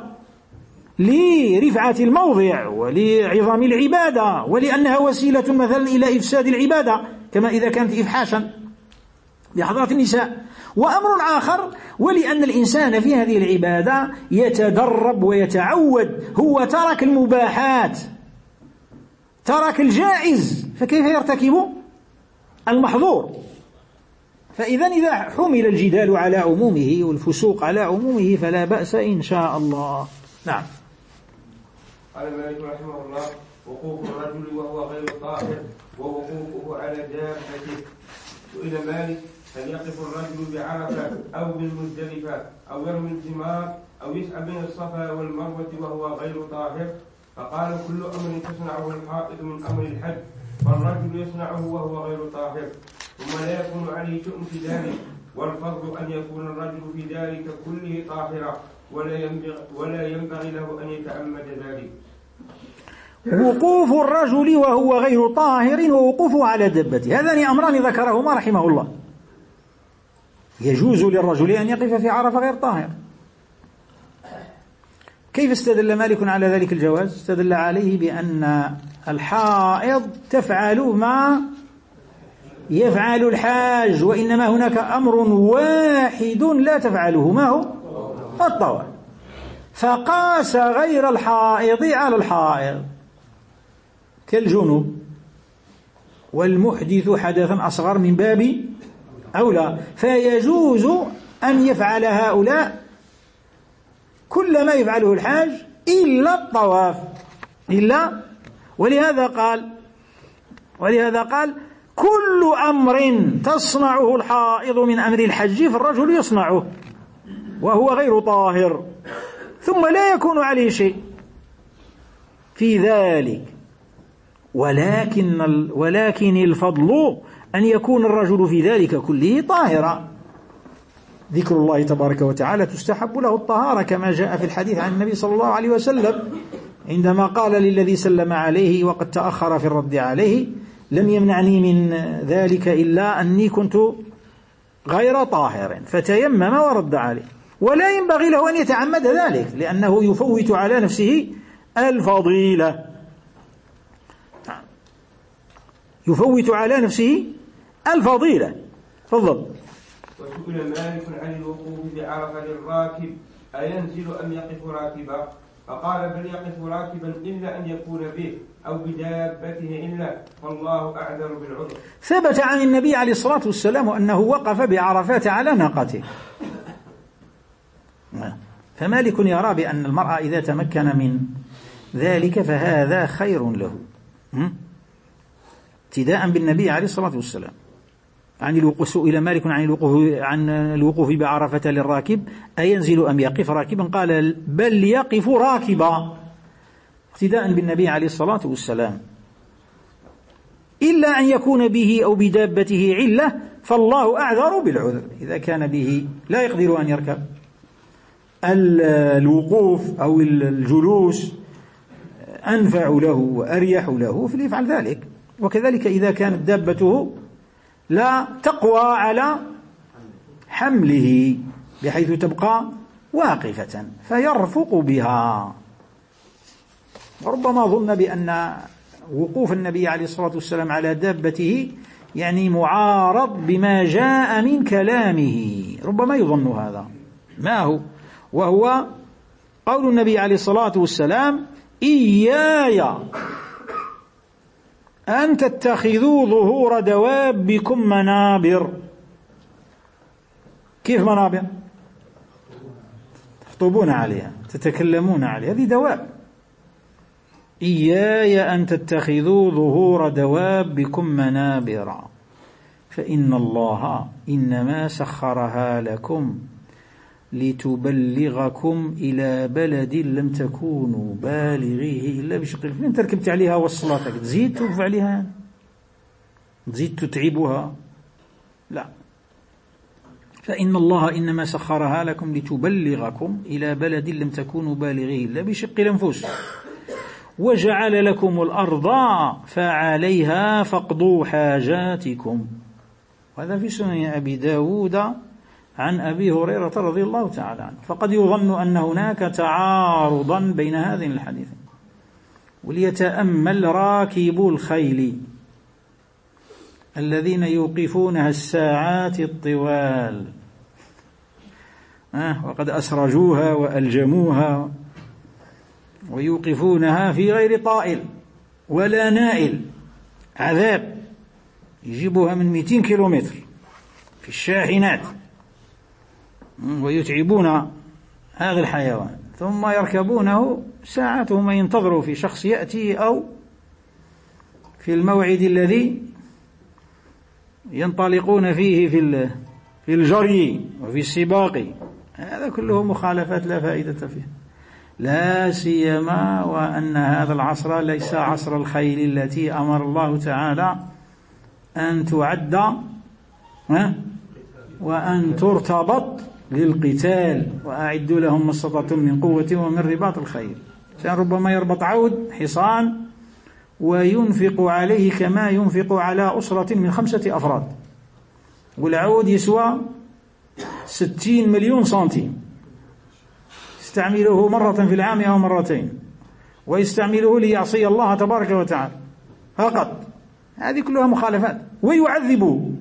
لرفعة الموضع ولعظام العبادة ولأنها وسيلة مثلا إلى إفساد العبادة كما إذا كانت إفحاشا بحضرة النساء. وأمر آخر ولأن الإنسان في هذه العبادة يتدرب ويتعود هو ترك المباحات ترك الجائز فكيف يرتكب المحظور. فإذا إذا حمل الجدال على عمومه والفسوق على عمومه فلا بأس إن شاء الله. نعم. قال مالك رحمه الله وقوف الرجل وهو غير طاهر ووقوفه على دابته. سئل مالك هل يقف الرجل بعرفة أو بالمزدلفة أو يرمي الجمار أو يسعى بين الصفا والمروة وهو غير طاهر؟ فقال كل أمر تصنعه الحائض من أمر الحج فالرجل يصنعه وهو غير طاهر ثم لا يكون عليه شؤم في ذلك والفرض أن يكون الرجل في ذلك كله طاهرا ولا ينبغي, ولا ينبغي له أن يتعمد ذلك. وقوف الرجل وهو غير طاهر ووقوفه على دبته هذان أمران ذكرهما رحمه الله. يجوز للرجل أن يقف في عرفة غير طاهر. كيف استدل مالك على ذلك الجواز؟ استدل عليه بأن الحائض تفعل ما يفعل الحاج وإنما هناك أمر واحد لا تفعله ما هو الطواف. فقاس غير الحائض على الحائض كالجنوب والمحدث حدثا أصغر من باب أولى. فيجوز أن يفعل هؤلاء كل ما يفعله الحاج إلا الطواف إلا ولهذا قال ولهذا قال كل أمر تصنعه الحائض من أمر الحج فالرجل يصنعه وهو غير طاهر ثم لا يكون عليه شيء في ذلك. ولكن ولكن الفضل أن يكون الرجل في ذلك كله طاهرا. ذكر الله تبارك وتعالى تستحب له الطهارة كما جاء في الحديث عن النبي صلى الله عليه وسلم عندما قال للذي سلم عليه وقد تأخر في الرد عليه لم يمنعني من ذلك إلا أني كنت غير طاهر فتيمم ورد عليه. ولا ينبغي له أن يتعمد ذلك لأنه يفوت على نفسه الفضيلة يفوت على نفسه الفضيلة. تفضل. وسئل مالك عن الوقوف بعرفة للراكب أينزل أم يقف راكبا؟ فقال بل يقف راكبا إلا أن يكون به أو بدابته إلا فالله أعذر بالعذر. ثبت عن النبي عليه الصلاة والسلام أنه وقف بعرفات على ناقته. فمالك يرى بأن المرأة إذا تمكن من ذلك فهذا خير له ابتداء بالنبي عليه الصلاة والسلام. عن الوقوف سئل مالك عن الوقوف عن الوقوف بعرفة للراكب أينزل أم يقف راكبا؟ قال بل يقف راكبا ابتداء بالنبي عليه الصلاة والسلام إلا أن يكون به أو بدابته علة فالله أعذر بالعذر. إذا كان به لا يقدر أن يركب الوقوف أو الجلوس أنفع له وأريح له فليفعل ذلك. وكذلك إذا كانت دابته لا تقوى على حمله بحيث تبقى واقفة فيرفق بها. ربما ظن بأن وقوف النبي عليه الصلاة والسلام على دابته يعني معارض بما جاء من كلامه، ربما يظن هذا، ما هو وهو قول النبي عليه الصلاة والسلام: إياي أن تتخذوا ظهور دوابكم منابر. كيف منابر؟ تخطبون عليها، تتكلمون عليها، هذه دواب. إياي أن تتخذوا ظهور دوابكم منابر فإن الله إنما سخرها لكم لتبلغكم إلى بلد لم تكونوا بالغيه إلا بشق الأنفس. أنت ركبت عليها وصلتك تزيد توقف عليها، تزيد تتعبها؟ لا، فإن الله إنما سخرها لكم لتبلغكم إلى بلد لم تكونوا بالغيه إلا بشق الأنفس وجعل لكم الأرض فعليها فاقضوا حاجاتكم. وهذا في سنن أبي داود عن أبي هريرة رضي الله تعالى عنه. فقد يظن أن هناك تعارضا بين هذين الحديثين. وليتأمل راكبو الخيل الذين يوقفونها الساعات الطوال آه وقد أسرجوها وألجموها ويوقفونها في غير طائل ولا نائل، عذاب يجيبها من مئتين كيلومتر في الشاحنات ويتعبون هذا الحيوان، ثم يركبونه ساعاتهم ينتظروا في شخص يأتي أو في الموعد الذي ينطلقون فيه في في الجري وفي السباق. هذا كله مخالفات لا فائدة فيه، لا سيما وأن هذا العصر ليس عصر الخيل التي أمر الله تعالى أن تعد وأن ترتبط للقتال، وأعدوا لهم ما استطعتم من قوة ومن رباط الخيل. كان ربما يربط عود حصان وينفق عليه كما ينفق على أسرة من خمسة أفراد، والعود يسوى ستين مليون سنتيم، يستعمله مرة في العام أو مرتين، ويستعمله ليعصي الله تبارك وتعالى فقط. هذه كلها مخالفات. ويعذبوا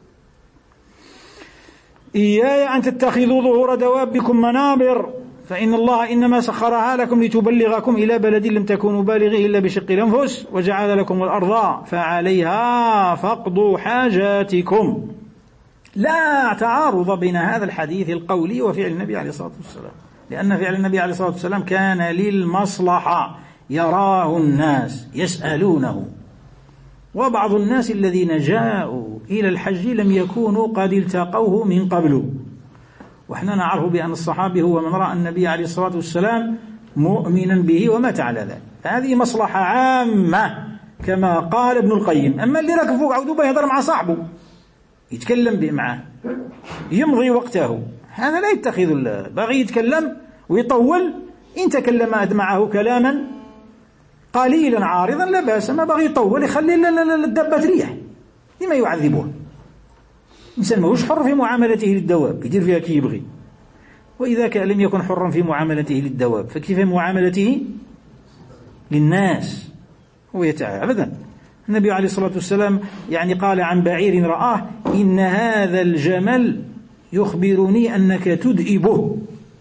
إياي أن تتخذوا ظهور دوابكم منابر فإن الله إنما سخرها لكم لتبلغكم إلى بلد لم تكونوا بالغيه إلا بشق الأنفس وجعل لكم الأرض فعليها فاقضوا حاجاتكم. لا تعارض بين هذا الحديث القولي وفعل النبي عليه الصلاة والسلام، لأن فعل النبي عليه الصلاة والسلام كان للمصلحة، يراه الناس يسألونه. وبعض الناس الذين جاءوا إلى الحج لم يكونوا قد التقوه من قبل، وإحنا نعرف بأن الصحابي هو من رأى النبي عليه الصلاة والسلام مؤمنا به ومات على ذلك. فهذه مصلحة عامة كما قال ابن القيم. أما اللي راكب فوق عودوبة يهضر مع صاحبه يتكلم معه يمضي وقته، هذا لا يتخذ الله. باغي يتكلم ويطول، إن تكلم معه كلاما قليلا عارضا لا بأس، ما باغي يطول يخلي الدابة تريح. لما يعذبه؟ الإنسان ماهوش حر في معاملته للدواب، يدير فيها كي يبغي. وإذا كان لم يكن حرا في معاملته للدواب فكيف معاملته للناس؟ هو يتعب أبدا. النبي عليه الصلاة والسلام يعني قال عن بعير رآه: إن هذا الجمل يخبرني أنك تدئبه.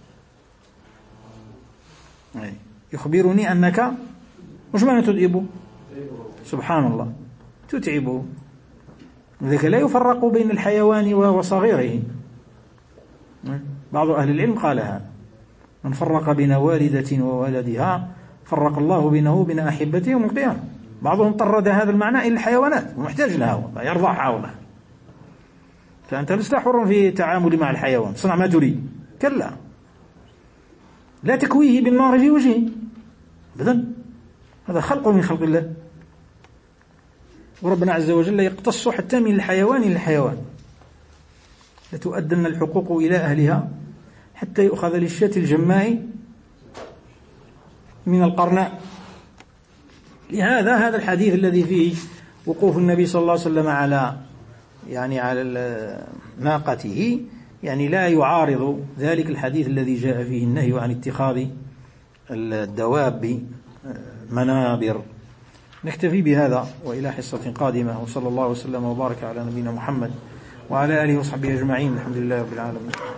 يخبرني أنك، وش معنى تدئبه؟ سبحان الله، تتعبه. لذلك لا يفرق بين الحيوان وصغيره. بعض أهل العلم قال هذا: من فرق بين والدة وولدها فرق الله بينه وبين أحبته يوم القيامة. بعضهم طرد هذا المعنى إلى الحيوانات، ومحتاج لها يرضعها والله. فأنت لست حرا في التعامل مع الحيوان، صنع ما تريد، كلا، لا تكويه بالنار في وجهه أبدا، هذا خلق من خلق الله. وربنا عز وجل يقتص حتى من الحيوان إلى الحيوان: لتؤدن الحقوق إلى أهلها حتى يؤخذ للشاة الجماء من القرناء. لهذا هذا الحديث الذي فيه وقوف النبي صلى الله عليه وسلم على يعني على ناقته يعني لا يعارض ذلك الحديث الذي جاء فيه النهي عن اتخاذ الدواب منابر. نكتفي بهذا وإلى حصة قادمة، وصلى الله وسلم وبارك على نبينا محمد وعلى آله وصحبه أجمعين. الحمد لله رب العالمين.